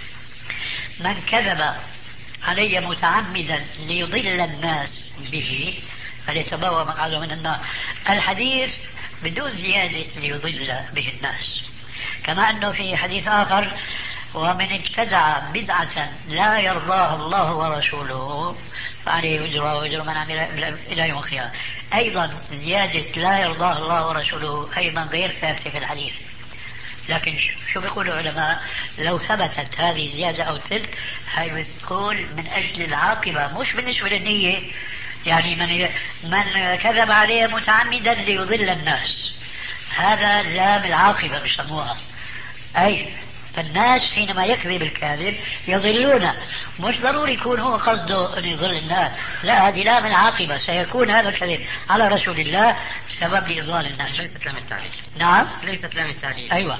من كذب علي متعمدا ليضل الناس به فليتبوأ مقعده من النار. الحديث بدون زيادة ليضل به الناس. كما أنه في حديث آخر: ومن ابتدع بدعة لا يرضاها الله ورسوله فعليه وزرها ووزر من عمل إلى يوم القيامة. أيضا زيادة لا يرضاها الله ورسوله أيضا غير ثابتة في الحديث. لكن شو بيقول العلماء؟ لو ثبتت هذه زيادة أو تلك هاي بتكون من أجل العاقبة مش بالنسبة للنية. يعني من, من كذب عليه متعمدا ليضل الناس، هذا لام العاقبة بيسموها. أي فالناس حينما يكذب الكاذب يضلون، مش ضروري يكون هو قصده أن يضل الناس، لا، هذه لام العاقبة، سيكون هذا الكذب على رسول الله سبب لإضلال الناس. ليست لام التعليل. نعم، ليست لام التعليل. أيوة.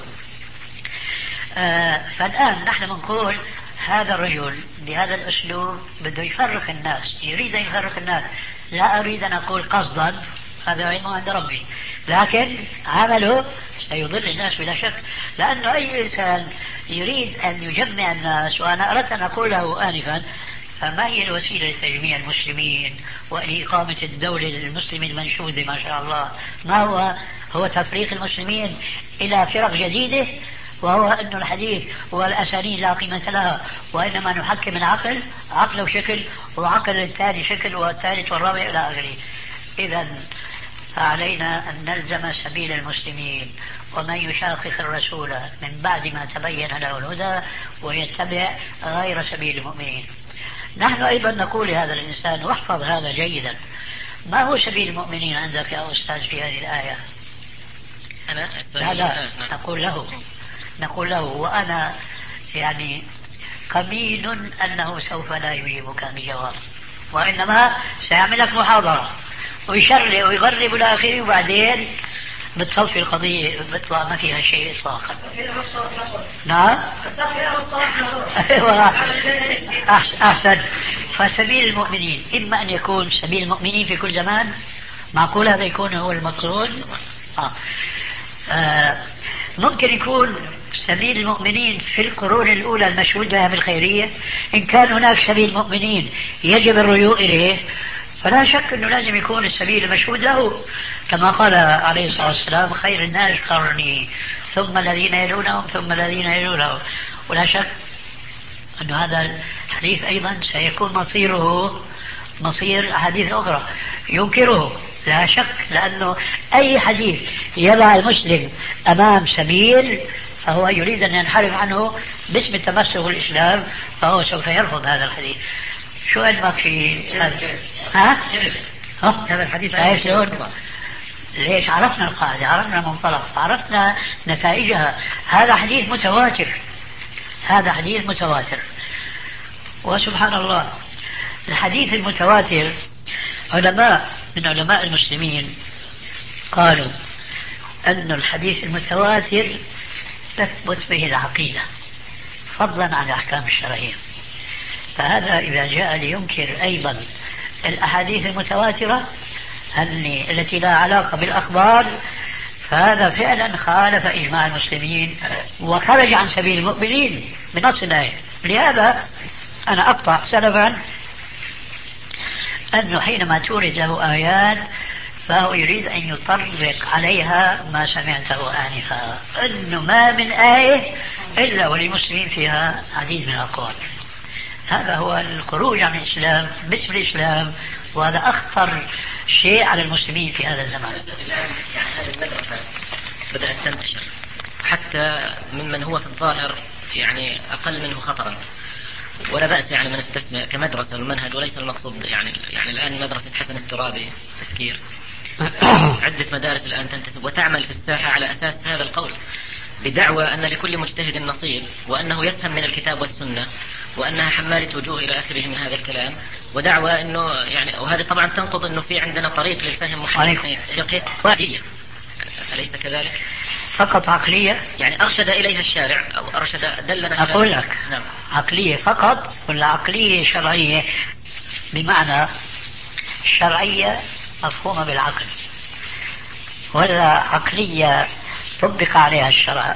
آه فالآن نحن بنقول هذا الرجل بهذا الأسلوب بده يفرق الناس، يريد أن يفرق الناس. لا أريد أن أقول قصدا، هذا علمه عند ربي، لكن عمله سيضل الناس بلا شك، لأنه أي إنسان يريد أن يجمع الناس، وأنا أردت أن أقوله آنفا، فما هي الوسيلة لتجميع المسلمين ولإقامة الدولة المسلمة المنشودة ما شاء الله؟ ما هو هو تفريق المسلمين إلى فرق جديدة، وهو أن الحديث والأسانيد لا قيمة لها، وإنما نحكم العقل، عقله شكل وعقل الثاني شكل والثالث والرابع إلى آخره. إذا فعلينا أن نلزم سبيل المسلمين، ومن يشاقق الرسول من بعد ما تبين له الهدى ويتبع غير سبيل المؤمنين. نحن أيضا نقول لهذا الإنسان، واحفظ هذا جيدا: ما هو سبيل المؤمنين عندك يا أستاذ في هذه الآية؟ أنا لا لا نقول له نقول له وأنا يعني قمين أنه سوف لا يجيبك بجواب، وإنما سيعملك محاضرة ويشرع ويغرب الآخر، وبعدين بتصفي القضية بيطلع ما فيها شيء إطلاقا. نعم أحسن. فسبيل المؤمنين إما أن يكون سبيل المؤمنين في كل زمان، معقول هذا يكون هو المقصود؟ آه. آه. ممكن يكون سبيل المؤمنين في القرون الأولى المشهود لها بالخيرية. إن كان هناك سبيل مؤمنين يجب الرجوع إليه، فلا شك أنه لازم يكون السبيل المشهود له، كما قال عليه الصلاة والسلام: خير الناس قرني ثم الذين يلونهم ثم الذين يلونهم. ولا شك أن هذا الحديث أيضا سيكون مصيره مصير أحاديث أخرى ينكره، لا شك، لأنه أي حديث يضع المسلم أمام سبيل فهو يريد أن ينحرف عنه باسم التمسك بالإسلام، فهو سوف يرفض هذا الحديث. شو علمك في هذا؟ ها؟ ها؟ هذا الحديث ليش؟ عرفنا القاعدة، عرفنا المنطلق، عرفنا نتائجها. هذا حديث متواتر، هذا حديث متواتر. وسبحان الله، الحديث المتواتر علماء من علماء المسلمين قالوا أن الحديث المتواتر تثبت به العقيدة فضلا عن الأحكام الشرعية. فهذا إذا جاء لينكر أيضا الأحاديث المتواترة التي لا علاقة بالأخبار، فهذا فعلا خالف إجماع المسلمين وخرج عن سبيل المؤمنين بنص الآية. لهذا أنا أقطع سلفا أنه حينما تورد له آيات فهو يريد أن يطبق عليها ما سمعته آنفا، أنه ما من آية إلا وللمسلمين فيها عديد من الأقوال. هذا هو الخروج عن الإسلام باسم الإسلام، وهذا أخطر شيء على المسلمين في هذا الزمان. يعني هذه المدرسة بدأت تنتشر حتى ممن هو في الظاهر يعني أقل منه خطرا، ولا بأس يعني من التسمية كمدرسة المنهج، وليس المقصود يعني يعني الآن مدرسة حسن الترابي تفكير عدة مدارس الآن تنتسب وتعمل في الساحة على أساس هذا القول، بدعوى أن لكل مجتهد نصيب، وأنه يفهم من الكتاب والسنة، وأنها حمالة وجوه إلى آخره من هذا الكلام، ودعوى أنه يعني، وهذه طبعا تنقض أنه في عندنا طريق للفهم محدد يصير عقلية، أليس كذلك؟ فقط عقلية يعني أرشد إليها الشارع أو أرشد دلنا الشارع. أقول لك نعم. عقلية فقط ولا عقلية شرعية؟ بمعنى الشرعية مفهومة بالعقل، ولا عقلية طبق عليها الشرع؟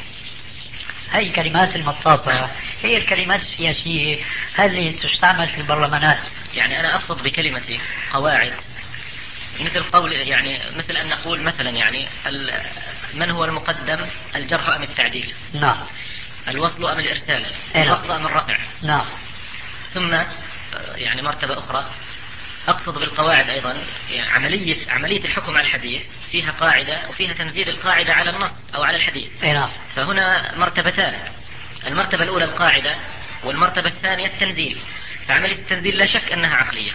هذه الكلمات المطاطة هي الكلمات السياسية اللي تستعمل في البرلمانات. يعني أنا أقصد بكلمتي قواعد، مثل قول يعني مثل أن نقول مثلا يعني من هو المقدم، الجرح أم التعديل؟ نعم. الوصل أم الإرسال؟ نعم. الخفض أم الرفع؟ نعم. ثم يعني مرتبة أخرى أقصد بالقواعد أيضا يعني عملية عملية الحكم على الحديث فيها قاعدة وفيها تنزيل القاعدة على النص أو على الحديث. نعم. فهنا مرتبتان، المرتبة الأولى القاعدة والمرتبة الثانية التنزيل، فعملية التنزيل لا شك أنها عقلية.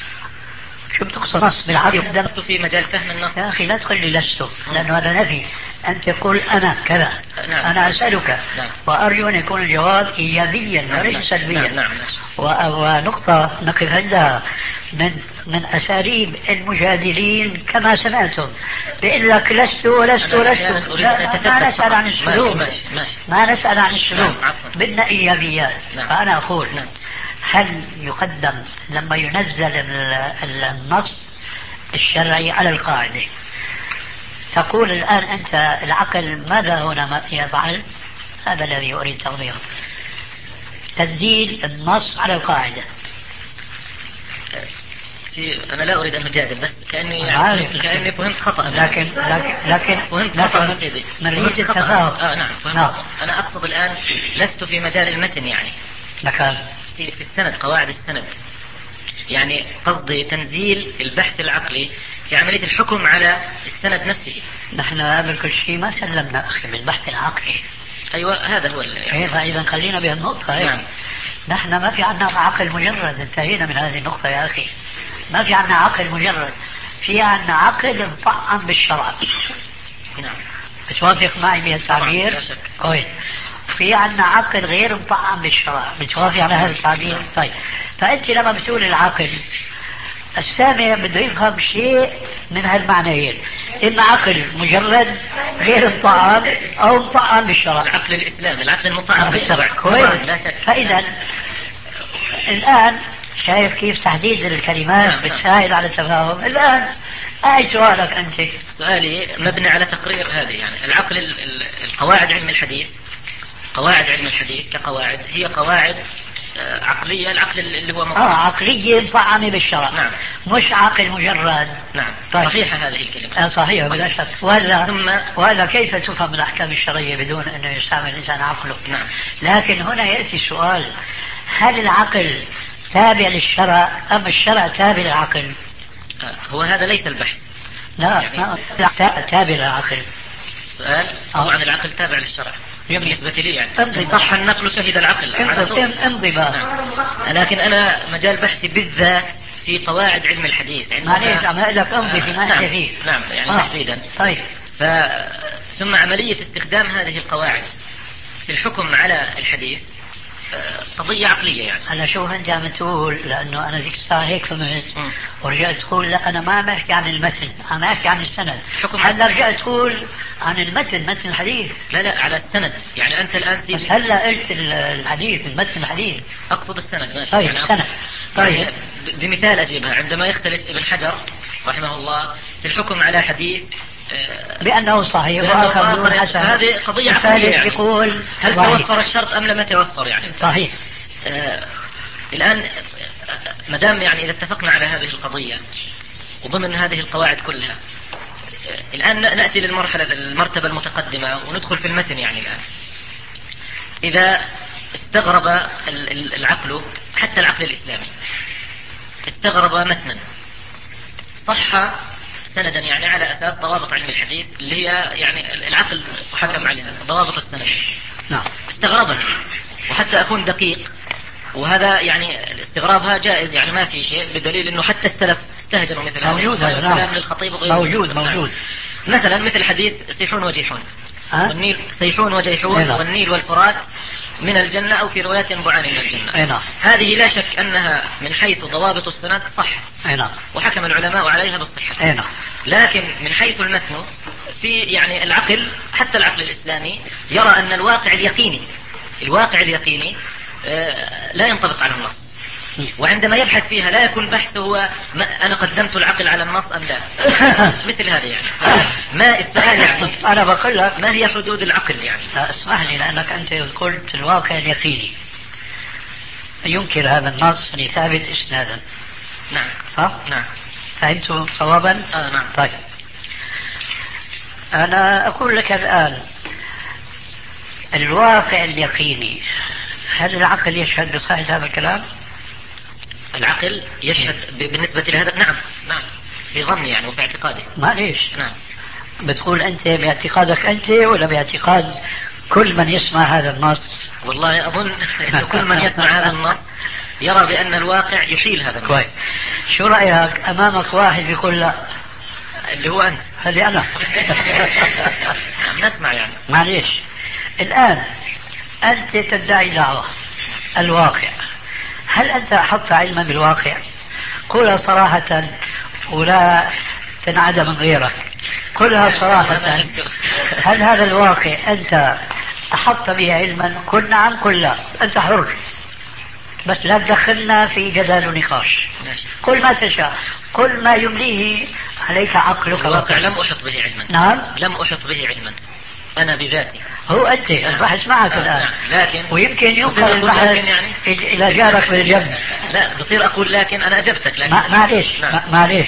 شو بتقصد نص بالعقل؟ لست في مجال فهم النص يا أخي لا تقل لي لست، لأنه هذا نفي. أنت تقول أنا كذا. نعم. أنا أسألك. نعم. وأرجو أن يكون الجواب إيجابيا وليس نعم. سلبيا. نعم. نعم. ونقطة نقف عندها من من أساليب المجادلين كما سمعتم، بيقول لك لست ولست ولست. ما نسأل عن السلوك، ماشي. ماشي. ما نسأل عن السلوك. نعم. بدنا إيجابيات. نعم. فأنا أقول نعم. هل يقدم لما ينزل النص الشرعي على القاعدة؟ تقول الآن أنت العقل ماذا هنا ما يفعل؟ هذا الذي أريد توضيحه. تنزيل النص على القاعدة. في أنا لا أريد أن أجادل، بس كأني يعني كأني فهمت خطأ. لكن لكن لكن فهمت خطأ سيدي. نريد التفاهم. آه نعم فهمت. نعم. أنا أقصد الآن لست في مجال المتن يعني. لكن في السند قواعد السند، يعني قصدي تنزيل البحث العقلي في عملية الحكم على السند نفسه. نحن قبل كل شيء ما سلمنا أخي بالبحث العقلي. أيوة هذا هو يعني. إذا خلينا بهالنقطة. نعم. نحن ما في عنا عقل مجرد، انتهينا من هذه النقطة يا أخي. ما في عنا عقل مجرد، في عنا عقل مطعم بالشرع. نعم. بتوافق معي بهالتعبير؟ لا شك. كويس. في عنا عقل غير مطعم بالشرع، بتوافق على هذا التعبير؟ طيب، فأنت لما بتقول العقل، السامع بده يفهم شيء من هالمعنيين، إما عقل مجرد غير مطعم أو مطعم بالشرع. العقل الإسلامي، العقل المطعم بالشرع. كويس. لا شك. فإذا الآن شايف كيف تحديد الكلمات نعم. بتساعد على التفاهم. الآن أي سؤالك أنت؟ سؤالي مبني على تقرير هذه، يعني العقل القواعد علم الحديث، قواعد علم الحديث كقواعد هي قواعد عقلية، العقل اللي هو مقرر. اه عقلية مطعمة بالشرع. نعم. مش عقل مجرد. نعم. طيب. صحيحة هذه الكلمة. آه صحيحة بلا شك. ولا ثم ولا كيف تفهم الأحكام الشرعية بدون أن يستعمل الإنسان عقله؟ نعم. لكن هنا يأتي السؤال: هل العقل تابع للشرع أم الشرع تابع للعقل؟ آه هو هذا ليس البحث. لا يعني تابع للعقل. سؤال طبعا آه. العقل تابع للشرع بالنسبة لي، يعني إن صح النقل شهد العقل. امضي بقى. نعم. لكن أنا مجال بحثي بالذات في قواعد علم الحديث. معليش عم أقول لك امضي في نعم. فيه. نعم يعني آه. تحديدا. طيب. ف... ثم عملية استخدام هذه القواعد في الحكم على الحديث قضية عقلية. يعني أنا شوف أنت عم تقول، لأنه أنا ذيك الساعة هيك فهمت ورجعت تقول لا أنا ما عم أحكي عن المتن، عم أحكي عن السند. هلا رجعت تقول عن المتن، متن الحديث. لا لا على السند. يعني أنت الآن سيدي بس هلا قلت الحديث، المتن الحديث. أقصد السند. ماشي. طيب يعني السند. طيب يعني بمثال أجيبها. عندما يختلف ابن حجر رحمه الله في الحكم على حديث بأنه صحيح وآخر دون حسن، هذه قضية عقلية. يعني يقول هل توفر الشرط أم لم يتوفر؟ يعني صحيح. آه الآن مدام يعني إذا اتفقنا على هذه القضية وضمن هذه القواعد كلها، آه الآن نأتي للمرحلة المرتبة المتقدمة وندخل في المتن. يعني الآن إذا استغرب العقل، حتى العقل الإسلامي استغرب متنا صح سندا، يعني على أساس ضوابط علم الحديث اللي هي يعني العقل حكم عليها ضوابط السند. نعم. استغربها. وحتى أكون دقيق، وهذا يعني الاستغرابها جائز، يعني ما في شيء، بدليل أنه حتى السلف استهجنوا مثل هذا. موجود هذا. كلام للخطيب وغيره. موجود موجود. مثلا مثل حديث سيحون وجيحون. والنيل سيحون وجيحون أينا. والنيل والفرات من الجنة، أو في روايات ينبعان من الجنة. أينا. هذه لا شك أنها من حيث ضوابط السند صحت. أينا. وحكم العلماء عليها بالصحة. أينا. لكن من حيث المتن في يعني العقل، حتى العقل الإسلامي يرى أن الواقع اليقيني الواقع اليقيني لا ينطبق على النص. وعندما يبحث فيها لا يكون بحث هو أنا قدمت العقل على النص أم لا. مثل هذا. يعني ما السؤال يعني أنا بقول لك ما هي حدود العقل؟ يعني لا اسمح لي، لأنك أنت قلت الواقع اليقيني ينكر هذا النص لثابت إسنادا. نعم. صح؟ نعم. فهمت صوابا؟ آه نعم. طيب أنا أقول لك الآن الواقع اليقيني، هل العقل يشهد بصحة هذا الكلام؟ العقل يشهد بالنسبة لهذا. نعم. نعم في ظني يعني وفي اعتقادي. معليش. نعم. بتقول أنت باعتقادك أنت ولا باعتقاد كل من يسمع هذا النص؟ والله أظن أن كل من يسمع هذا النص يرى بأن الواقع يحيل هذا النص. كويس. شو رأيك أمامك واحد يقول لا؟ اللي هو أنت. هذه أنا. نسمع يعني. معليش. الآن أنت تدعي دعوة الواقع، هل أنت أحط علما بالواقع؟ قولها صراحة ولا تنعدم من غيرك. قلها صراحة. هل هذا الواقع أنت أحط به علما؟ قل نعم قل لا، أنت حر، بس لا تدخلنا في جدال ونقاش. قل ما تشاء، قل ما يمليه عليك عقلك. الواقع لم أحط به علما. نعم. لم أحط به علما أنا بذاتي. هو أنت البحث معك آه الآن. نعم. لكن ويمكن ينقل البحث يعني إلى جارك بالجنب. لا بصير أقول لكن أنا أجبتك. لكن معليش. نعم. معليش.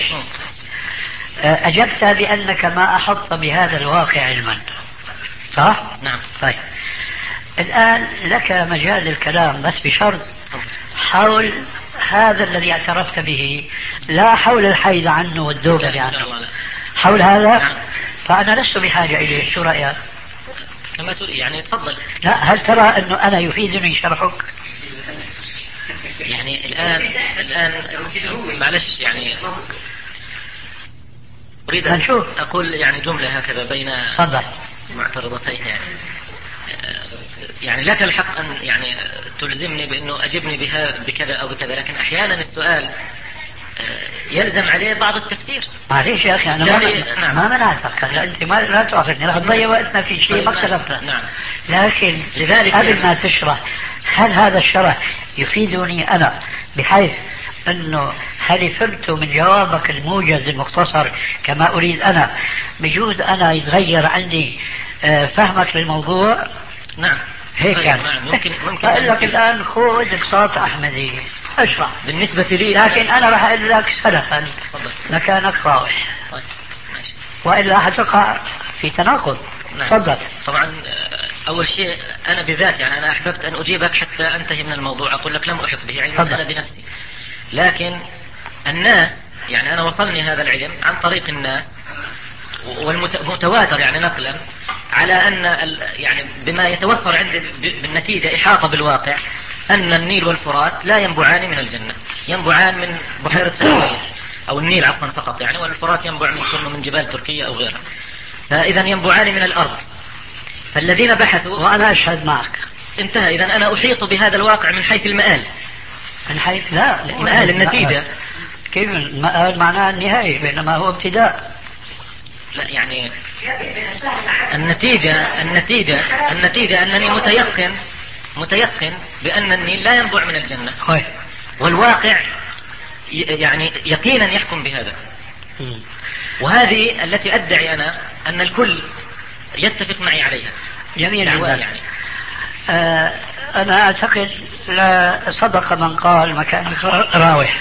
أجبت بأنك ما أحط بهذا الواقع علما. صح؟ نعم. طيب الآن لك مجال للكلام، بس بشرط حول هذا الذي اعترفت به، لا حول الحيد عنه والدوبة عنه. حول هذا. نعم. فأنا لست بحاجة إليه. شو رأيك؟ كما تريد يعني تفضل. لا هل ترى أنه أنا يفيدني شرحك؟ يعني الآن الآن معلش يعني أريد أن أقول يعني جملة هكذا بين تفضل. معترضتين. يعني يعني لك الحق أن يعني تلزمني بأنه أجبني بها بكذا أو بكذا، لكن أحيانا السؤال يلزم عليه بعض التفسير. معليش يا أخي أنا ما, نعم. ما منعتك. أنت ما لا تؤاخذني، لا تضيع وقتنا في شيء ما اختلفنا. نعم. لكن لذلك قبل ما تشرح، هل هذا الشرح يفيدني أنا بحيث أنه هل فهمت من جوابك الموجز المختصر كما أريد أنا بجوز أنا يتغير عندي فهمك للموضوع؟ نعم هيك يعني. نعم ممكن ممكن أقول لك الآن خذ قصاص أحمدي اشرح بالنسبة لي، لكن أنا راح أقول لك سلفا مكانك راوح. طيب ماشي. وإلا حتقع في تناقض. نعم. تفضل. طبعا أول شيء أنا بذاتي يعني أنا أحببت أن أجيبك حتى أنتهي من الموضوع، أقول لك لم أحط به علما أنا بنفسي، لكن الناس يعني أنا وصلني هذا العلم عن طريق الناس والمتواتر يعني نقلا على أن يعني بما يتوفر عندي بالنتيجة إحاطة بالواقع أن النيل والفرات لا ينبعان من الجنة، ينبعان من بحيرة فيكتوريا أو النيل عفوا فقط يعني، والفرات ينبع من من جبال تركيا أو غيرها، فإذا ينبعان من الأرض. فالذين بحثوا وأنا أشهد معك انتهى. إذا أنا أحيط بهذا الواقع من حيث المآل، من حيث لا مآل النتيجة. كيف المآل معناه النهاية بينما هو ابتداء؟ لا يعني النتيجة النتيجة النتيجة أنني متيقن متيقن بأن النيل لا ينبع من الجنة، والواقع يعني يقينا يحكم بهذا، وهذه التي أدعي أنا أن الكل يتفق معي عليها. جميل يعني. آه أنا أعتقد لا صدق من قال مكانك راوح.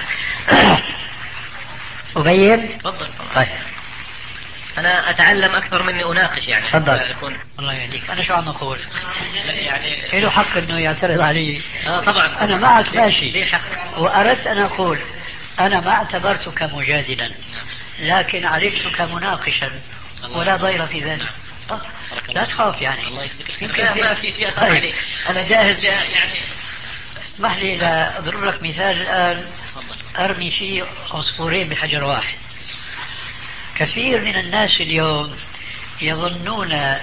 أبين؟ تفضل. طيب أنا أتعلم أكثر مني أناقش يعني. تفضل. أكون الله يهديك. أنا شو عم أقول؟ يعني له حق إنه يعترض علي. آه طبعا. أنا معك ماشي. ليه حق. وأردت أن أقول أنا ما اعتبرتك مجادلا لكن عرفتك مناقشا ولا ضير في ذلك. آه. لا تخاف يعني. الله يسلمك. ما في شيء أخاف عليه. أنا جاهز يعني. اسمح لي لا أضرب لك مثال الآن أرمي فيه عصفورين بحجر واحد. كثير من الناس اليوم يظنون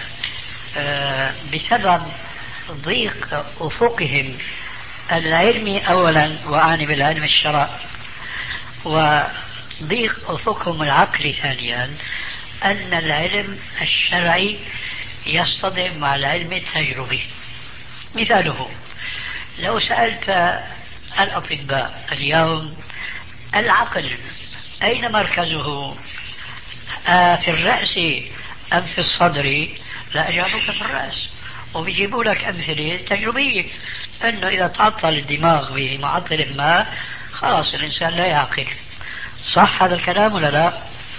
بسبب ضيق أفقهم العلمي أولا، وأعني بالعلم الشرع، وضيق أفقهم العقلي ثانيا، أن العلم الشرعي يصطدم مع العلم التجربي. مثاله لو سألت الأطباء اليوم العقل أين مركزه، آه في الرأس أم في الصدر، لا أجابوك في الرأس، وبيجيبوا لك أمثلة تجربية أنه إذا تعطل الدماغ بمعطل ما خلاص الإنسان لا يعقل. صح هذا الكلام ولا لا؟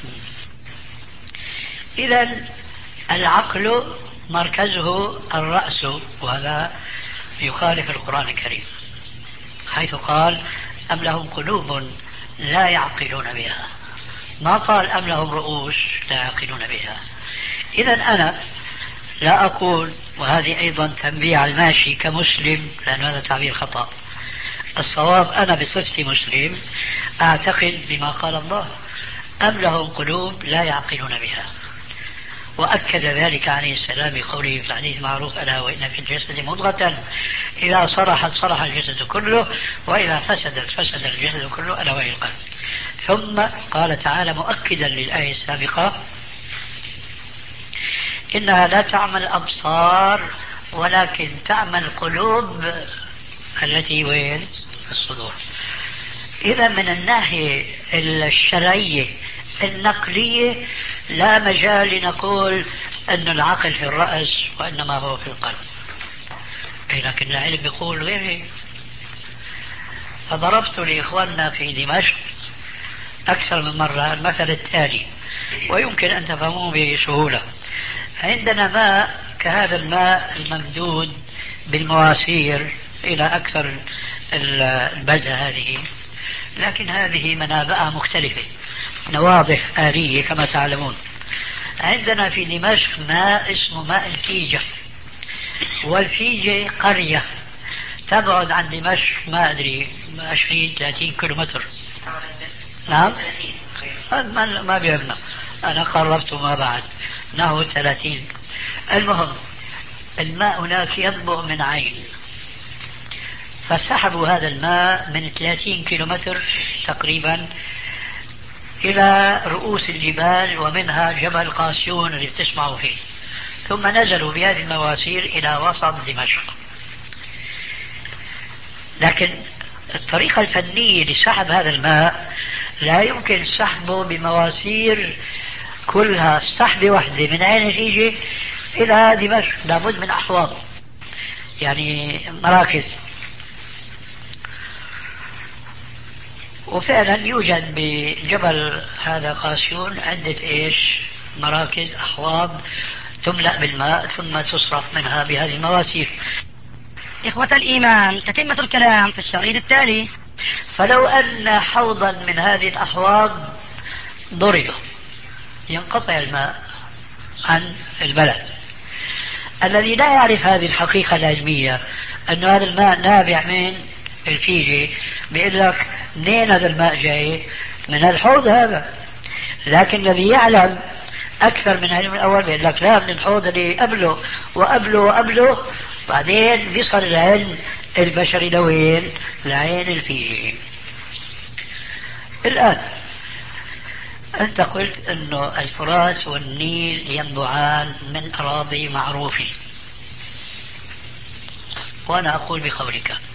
إذا العقل مركزه الرأس، وهذا يخالف القرآن الكريم حيث قال أم لهم قلوب لا يعقلون بها، ما قال أم لهم رؤوس لا يعقلون بها. إذا أنا لا أقول، وهذه أيضا تنبيه على الماشي كمسلم لأن هذا تعبير خطأ، الصواب أنا بصفتي مسلم أعتقد بما قال الله أم لهم قلوب لا يعقلون بها، وأكد ذلك عليه السلام بقوله في الحديث المعروف ألا وإن في الجسد مضغة إذا صلحت صلح الجسد كله وإذا فسدت فسد الجسد كله ألا وهي القلب. ثم قال تعالى مؤكدا للآية السابقة إنها لا تعمل الأبصار ولكن تعمل القلوب التي وين الصدور. إذا من الناحية الشرعية النقلية لا مجال لنقول أن العقل في الرأس وإنما هو في القلب، لكن العلم يقول غيره. فضربت لإخواننا في دمشق أكثر من مرة المثل التالي ويمكن أن تفهموه بسهولة. عندنا ماء كهذا الماء الممدود بالمواسير إلى أكثر البلدة هذه، لكن هذه منابعها مختلفة، نواضح آلية كما تعلمون. عندنا في دمشق ماء اسمه ماء الفيجة، والفيجة قرية تبعد عن دمشق ما أدري عشرين ثلاثين كيلومتر. نعم ما بيهمنا، أنا قربت ما بعد نحو ثلاثين. المهم الماء هناك ينبع من عين، فسحبوا هذا الماء من ثلاثين كيلومتر تقريبا إلى رؤوس الجبال ومنها جبل قاسيون اللي بتسمعوا فيه، ثم نزلوا بهذه المواسير إلى وسط دمشق. لكن الطريقة الفنية لسحب هذا الماء لا يمكن سحبه بمواسير كلها سحبة واحدة من عين تيجي إلى دمشق، لابد من أحواض يعني مراكز. وفعلا يوجد بجبل هذا قاسيون عدة إيش مراكز أحواض تملأ بالماء ثم تصرف منها بهذه المواسير. إخوة الإيمان، تتمة الكلام في الشريط التالي. فلو أن حوضا من هذه الأحواض ضرب ينقطع الماء عن البلد. الذي لا يعرف هذه الحقيقة العلمية أن هذا الماء نابع من الفيجي بيقول لك منين هذا الماء جاي؟ من الحوض هذا. لكن الذي يعلم أكثر من علم الأول بيقول لك لا، من الحوض اللي قبله وقبله وقبله، بعدين بيصل العلم البشري لوين؟ لعين الفيجي. الآن أنت قلت أنه الفرات والنيل ينبعان من أراضي معروفة، وأنا أقول بقولك